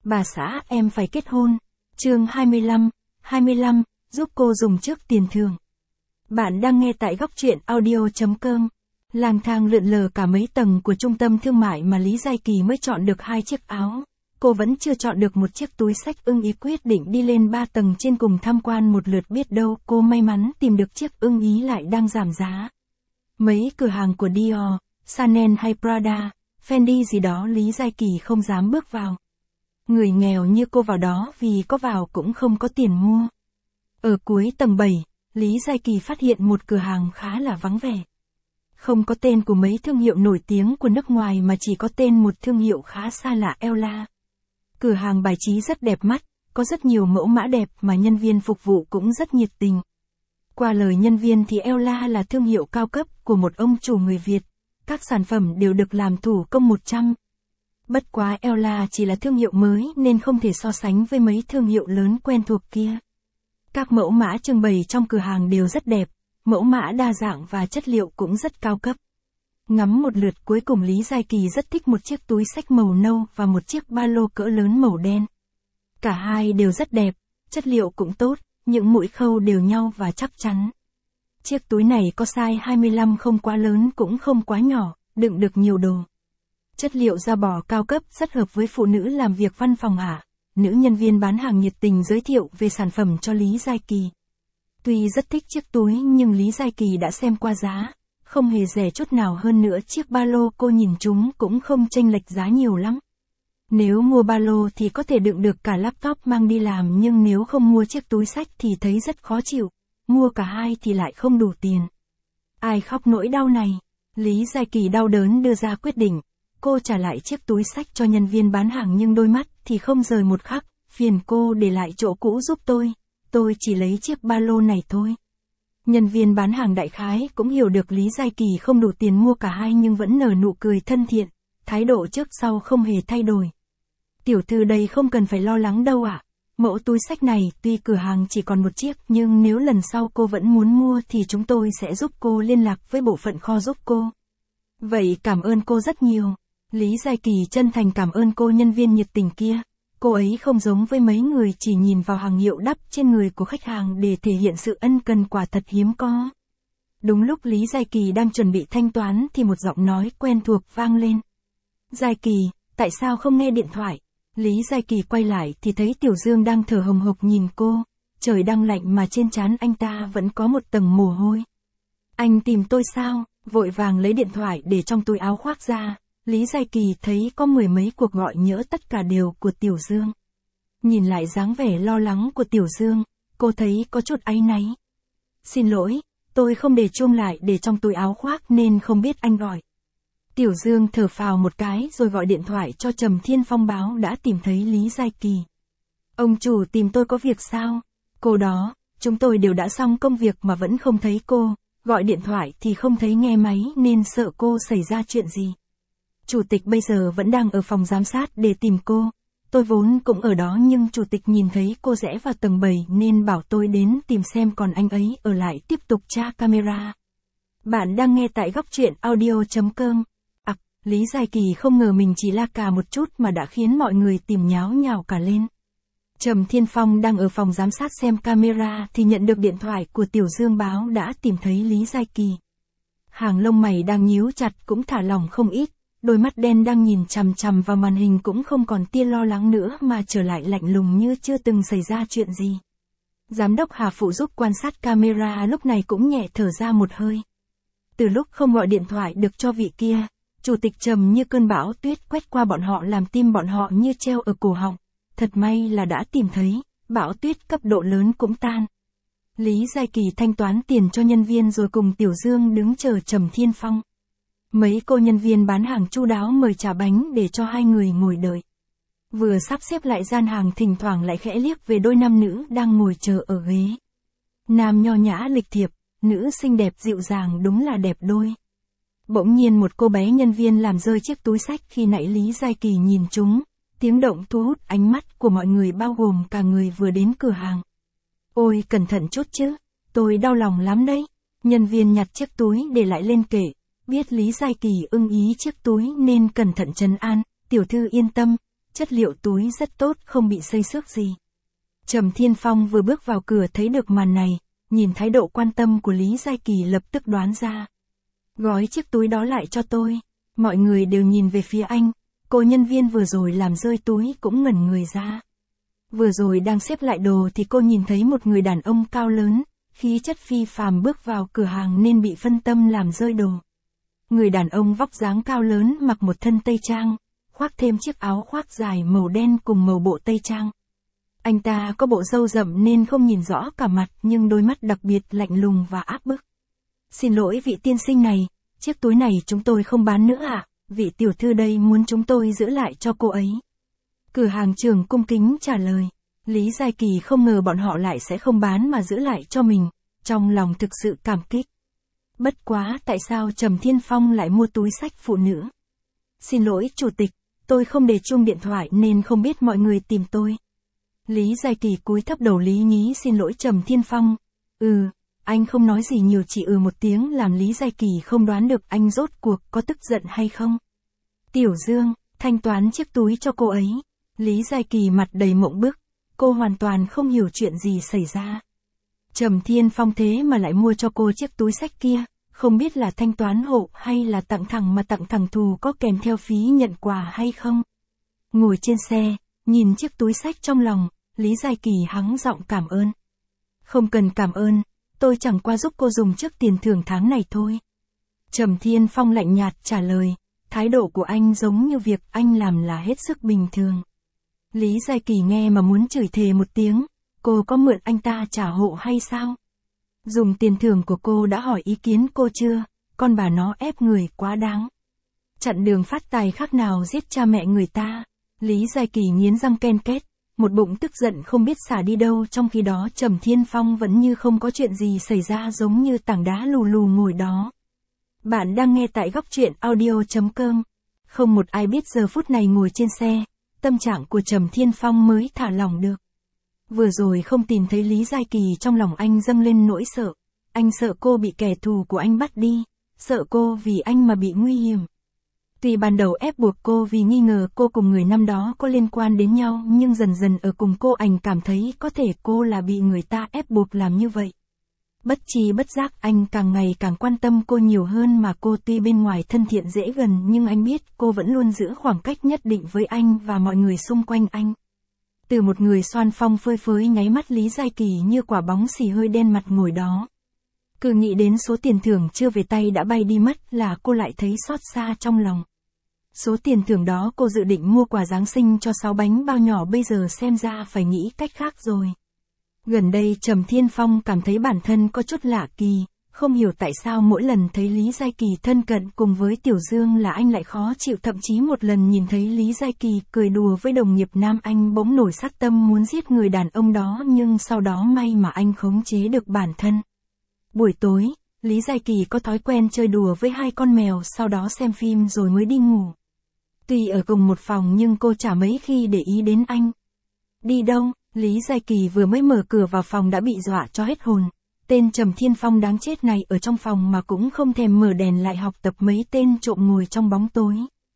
Bà xã em phải kết hôn. Chương 25, giúp cô dùng trước tiền thưởng. Bạn đang nghe tại góc truyện audio.com. Lang thang lượn lờ cả mấy tầng của trung tâm thương mại mà Lý Giai Kỳ mới chọn được 2 chiếc áo. Cô vẫn chưa chọn được một chiếc túi xách ưng ý, quyết định đi lên 3 tầng trên cùng tham quan một lượt, biết đâu cô may mắn tìm được chiếc ưng ý lại đang giảm giá. Mấy cửa hàng của Dior, Chanel hay Prada, Fendi gì đó Lý Giai Kỳ không dám bước vào. Người nghèo như cô vào đó vì có vào cũng không có tiền mua. Ở cuối tầng 7, Lý Giai Kỳ phát hiện một cửa hàng khá là vắng vẻ. Không có tên của mấy thương hiệu nổi tiếng của nước ngoài mà chỉ có tên một thương hiệu khá xa lạ, Ella. Cửa hàng bài trí rất đẹp mắt, có rất nhiều mẫu mã đẹp mà nhân viên phục vụ cũng rất nhiệt tình. Qua lời nhân viên thì Ella là thương hiệu cao cấp của một ông chủ người Việt. Các sản phẩm đều được làm thủ công 100%. Bất quá Ella chỉ là thương hiệu mới nên không thể so sánh với mấy thương hiệu lớn quen thuộc kia. Các mẫu mã trưng bày trong cửa hàng đều rất đẹp, mẫu mã đa dạng và chất liệu cũng rất cao cấp. Ngắm một lượt cuối cùng Lý Giai Kỳ rất thích một chiếc túi xách màu nâu và một chiếc ba lô cỡ lớn màu đen. Cả hai đều rất đẹp, chất liệu cũng tốt, những mũi khâu đều nhau và chắc chắn. Chiếc túi này có size 25, không quá lớn cũng không quá nhỏ, đựng được nhiều đồ. Chất liệu da bò cao cấp rất hợp với phụ nữ làm việc văn phòng ạ. Nữ nhân viên bán hàng nhiệt tình giới thiệu về sản phẩm cho Lý Giai Kỳ. Tuy rất thích chiếc túi nhưng Lý Giai Kỳ đã xem qua giá, không hề rẻ chút nào, hơn nữa chiếc ba lô cô nhìn chúng cũng không chênh lệch giá nhiều lắm. Nếu mua ba lô thì có thể đựng được cả laptop mang đi làm, nhưng nếu không mua chiếc túi xách thì thấy rất khó chịu, mua cả hai thì lại không đủ tiền. Ai khóc nỗi đau này? Lý Giai Kỳ đau đớn đưa ra quyết định. Cô trả lại chiếc túi xách cho nhân viên bán hàng nhưng đôi mắt thì không rời một khắc, phiền cô để lại chỗ cũ giúp tôi chỉ lấy chiếc ba lô này thôi. Nhân viên bán hàng đại khái cũng hiểu được Lý Giai Kỳ không đủ tiền mua cả hai nhưng vẫn nở nụ cười thân thiện, thái độ trước sau không hề thay đổi. Tiểu thư đây không cần phải lo lắng đâu ạ. Mẫu túi xách này tuy cửa hàng chỉ còn một chiếc nhưng nếu lần sau cô vẫn muốn mua thì chúng tôi sẽ giúp cô liên lạc với bộ phận kho giúp cô. Vậy cảm ơn cô rất nhiều. Lý Giai Kỳ chân thành cảm ơn cô nhân viên nhiệt tình kia. Cô ấy không giống với mấy người chỉ nhìn vào hàng hiệu đắp trên người của khách hàng để thể hiện sự ân cần, quả thật hiếm có. Đúng lúc Lý Giai Kỳ đang chuẩn bị thanh toán thì một giọng nói quen thuộc vang lên. Giai Kỳ, tại sao không nghe điện thoại? Lý Giai Kỳ quay lại thì thấy Tiểu Dương đang thở hồng hộc nhìn cô. Trời đang lạnh mà trên trán anh ta vẫn có một tầng mồ hôi. Anh tìm tôi sao? Vội vàng lấy điện thoại để trong túi áo khoác ra. Lý Giai Kỳ thấy có 10 mấy cuộc gọi nhỡ, tất cả đều của Tiểu Dương. Nhìn lại dáng vẻ lo lắng của Tiểu Dương, cô thấy có chút áy náy. Xin lỗi, tôi không để chuông lại để trong túi áo khoác nên không biết anh gọi. Tiểu Dương thở phào một cái rồi gọi điện thoại cho Trầm Thiên Phong báo đã tìm thấy Lý Giai Kỳ. Ông chủ tìm tôi có việc sao? Cô đó, chúng tôi đều đã xong công việc mà vẫn không thấy cô, gọi điện thoại thì không thấy nghe máy nên sợ cô xảy ra chuyện gì. Chủ tịch bây giờ vẫn đang ở phòng giám sát để tìm cô. Tôi vốn cũng ở đó nhưng chủ tịch nhìn thấy cô rẽ vào tầng 7 nên bảo tôi đến tìm xem còn anh ấy ở lại tiếp tục tra camera. Bạn đang nghe tại góc truyện audio.com. Lý Giai Kỳ không ngờ mình chỉ la cà một chút mà đã khiến mọi người tìm nháo nhào cả lên. Trầm Thiên Phong đang ở phòng giám sát xem camera thì nhận được điện thoại của Tiểu Dương báo đã tìm thấy Lý Giai Kỳ. Hàng lông mày đang nhíu chặt cũng thả lỏng không ít. Đôi mắt đen đang nhìn chằm chằm vào màn hình cũng không còn tia lo lắng nữa mà trở lại lạnh lùng như chưa từng xảy ra chuyện gì. Giám đốc Hà phụ giúp quan sát camera lúc này cũng nhẹ thở ra một hơi. Từ lúc không gọi điện thoại được cho vị kia, chủ tịch Trầm như cơn bão tuyết quét qua bọn họ làm tim bọn họ như treo ở cổ họng. Thật may là đã tìm thấy, bão tuyết cấp độ lớn cũng tan. Lý Giai Kỳ thanh toán tiền cho nhân viên rồi cùng Tiểu Dương đứng chờ Trầm Thiên Phong. Mấy cô nhân viên bán hàng chu đáo mời trà bánh để cho hai người ngồi đợi. Vừa sắp xếp lại gian hàng thỉnh thoảng lại khẽ liếc về đôi nam nữ đang ngồi chờ ở ghế. Nam nho nhã lịch thiệp, nữ xinh đẹp dịu dàng, đúng là đẹp đôi. Bỗng nhiên một cô bé nhân viên làm rơi chiếc túi xách khi nãy Lý Giai Kỳ nhìn chúng. Tiếng động thu hút ánh mắt của mọi người bao gồm cả người vừa đến cửa hàng. Ôi cẩn thận chút chứ, tôi đau lòng lắm đấy. Nhân viên nhặt chiếc túi để lại lên kệ. Biết Lý Giai Kỳ ưng ý chiếc túi nên cẩn thận trấn an, tiểu thư yên tâm, chất liệu túi rất tốt, không bị xây xước gì. Trầm Thiên Phong vừa bước vào cửa thấy được màn này, nhìn thái độ quan tâm của Lý Giai Kỳ lập tức đoán ra. Gói chiếc túi đó lại cho tôi. Mọi người đều nhìn về phía anh, cô nhân viên vừa rồi làm rơi túi cũng ngẩn người ra. Vừa rồi đang xếp lại đồ thì cô nhìn thấy một người đàn ông cao lớn, khí chất phi phàm bước vào cửa hàng nên bị phân tâm làm rơi đồ. Người đàn ông vóc dáng cao lớn mặc một thân tây trang, khoác thêm chiếc áo khoác dài màu đen cùng màu bộ tây trang. Anh ta có bộ râu rậm nên không nhìn rõ cả mặt nhưng đôi mắt đặc biệt lạnh lùng và áp bức. Xin lỗi vị tiên sinh này, chiếc túi này chúng tôi không bán nữa ạ, vị tiểu thư đây muốn chúng tôi giữ lại cho cô ấy. Cửa hàng trưởng cung kính trả lời. Lý Giai Kỳ không ngờ bọn họ lại sẽ không bán mà giữ lại cho mình, trong lòng thực sự cảm kích. Bất quá tại sao Trầm Thiên Phong lại mua túi xách phụ nữ? Xin lỗi chủ tịch, tôi không để chuông điện thoại nên không biết mọi người tìm tôi. Lý Giai Kỳ cúi thấp đầu lý nhí xin lỗi Trầm Thiên Phong. Anh không nói gì nhiều, chỉ một tiếng làm Lý Giai Kỳ không đoán được anh rốt cuộc có tức giận hay không. Tiểu Dương, thanh toán chiếc túi cho cô ấy. Lý Giai Kỳ mặt đầy mộng bức, cô hoàn toàn không hiểu chuyện gì xảy ra. Trầm Thiên Phong thế mà lại mua cho cô chiếc túi xách kia, không biết là thanh toán hộ hay là tặng thẳng, mà tặng thẳng thù có kèm theo phí nhận quà hay không. Ngồi trên xe, nhìn chiếc túi xách trong lòng, Lý Giai Kỳ hắng giọng cảm ơn. Không cần cảm ơn, tôi chẳng qua giúp cô dùng trước tiền thưởng tháng này thôi. Trầm Thiên Phong lạnh nhạt trả lời, thái độ của anh giống như việc anh làm là hết sức bình thường. Lý Giai Kỳ nghe mà muốn chửi thề một tiếng, cô có mượn anh ta trả hộ hay sao? Dùng tiền thưởng của cô đã hỏi ý kiến cô chưa, con bà nó ép người quá đáng. Chặn đường phát tài khác nào giết cha mẹ người ta. Lý Giai Kỳ nghiến răng ken két, một bụng tức giận không biết xả đi đâu, trong khi đó Trầm Thiên Phong vẫn như không có chuyện gì xảy ra, giống như tảng đá lù lù ngồi đó. Bạn đang nghe tại góc truyện audio.com. Không một ai biết giờ phút này ngồi trên xe, tâm trạng của Trầm Thiên Phong mới thả lỏng được. Vừa rồi không tìm thấy Lý Giai Kỳ, trong lòng anh dâng lên nỗi sợ. Anh sợ cô bị kẻ thù của anh bắt đi, sợ cô vì anh mà bị nguy hiểm. Tuy ban đầu ép buộc cô vì nghi ngờ cô cùng người năm đó có liên quan đến nhau, nhưng dần dần ở cùng cô anh cảm thấy có thể cô là bị người ta ép buộc làm như vậy. Bất tri bất giác anh càng ngày càng quan tâm cô nhiều hơn, mà cô tuy bên ngoài thân thiện dễ gần nhưng anh biết cô vẫn luôn giữ khoảng cách nhất định với anh và mọi người xung quanh anh. Từ một người xoan phong phơi phới nháy mắt Lý Giai Kỳ như quả bóng xì hơi đen mặt ngồi đó. Cứ nghĩ đến số tiền thưởng chưa về tay đã bay đi mất là cô lại thấy xót xa trong lòng. Số tiền thưởng đó cô dự định mua quà Giáng sinh cho 6 bánh bao nhỏ, bây giờ xem ra phải nghĩ cách khác rồi. Gần đây Trầm Thiên Phong cảm thấy bản thân có chút lạ kỳ, không hiểu tại sao mỗi lần thấy Lý Giai Kỳ thân cận cùng với Tiểu Dương là anh lại khó chịu, thậm chí một lần nhìn thấy Lý Giai Kỳ cười đùa với đồng nghiệp nam anh bỗng nổi sát tâm muốn giết người đàn ông đó, nhưng sau đó may mà anh khống chế được bản thân. Buổi tối, Lý Giai Kỳ có thói quen chơi đùa với 2 con mèo, sau đó xem phim rồi mới đi ngủ. Tuy ở cùng một phòng nhưng cô chả mấy khi để ý đến anh. Đi đâu? Lý Giai Kỳ vừa mới mở cửa vào phòng đã bị dọa cho hết hồn. Tên Trầm Thiên Phong đáng chết này ở trong phòng mà cũng không thèm mở đèn, lại học tập mấy tên trộm ngồi trong bóng tối.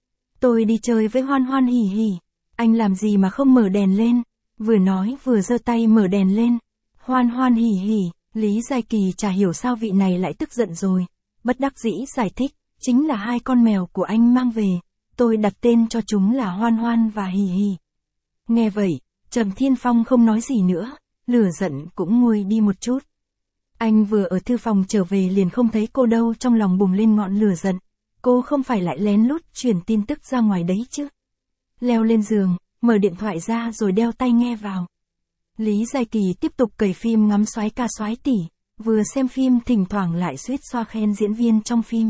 Tôi đi chơi với Hoan Hoan hỉ hỉ. Anh làm gì mà không mở đèn lên? Vừa nói vừa giơ tay mở đèn lên. Hoan Hoan hỉ hỉ. Lý Giai Kỳ chả hiểu sao vị này lại tức giận rồi. Bất đắc dĩ giải thích, chính là 2 con mèo của anh mang về. Tôi đặt tên cho chúng là Hoan Hoan và Hỉ Hỉ. Nghe vậy, Trầm Thiên Phong không nói gì nữa, lửa giận cũng nguôi đi một chút. Anh vừa ở thư phòng trở về liền không thấy cô đâu, trong lòng bùng lên ngọn lửa giận. Cô không phải lại lén lút truyền tin tức ra ngoài đấy chứ? Leo lên giường, mở điện thoại ra rồi đeo tai nghe vào. Lý Giai Kỳ tiếp tục cày phim ngắm soái ca soái tỷ, vừa xem phim thỉnh thoảng lại suýt xoa khen diễn viên trong phim.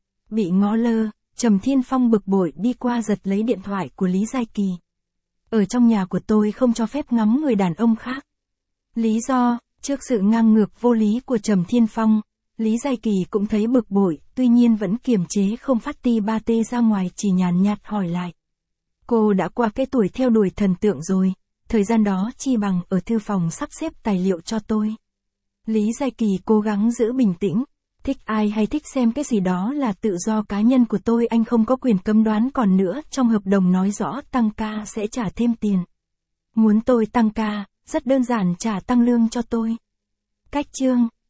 Bị ngó lơ, Trầm Thiên Phong bực bội đi qua giật lấy điện thoại của Lý Giai Kỳ. Ở trong nhà của tôi không cho phép ngắm người đàn ông khác. Lý do, trước sự ngang ngược vô lý của Trầm Thiên Phong, Lý Giai Kỳ cũng thấy bực bội, tuy nhiên vẫn kiềm chế không phát ti ba tê ra ngoài, chỉ nhàn nhạt hỏi lại. Cô đã qua cái tuổi theo đuổi thần tượng rồi, thời gian đó chi bằng ở thư phòng sắp xếp tài liệu cho tôi. Lý Giai Kỳ cố gắng giữ bình tĩnh, Thích ai hay thích xem cái gì đó là tự do cá nhân của tôi, anh không có quyền cấm đoán. Còn nữa, trong hợp đồng nói rõ tăng ca sẽ trả thêm tiền. Muốn tôi tăng ca, rất đơn giản, trả tăng lương cho tôi. Cách chương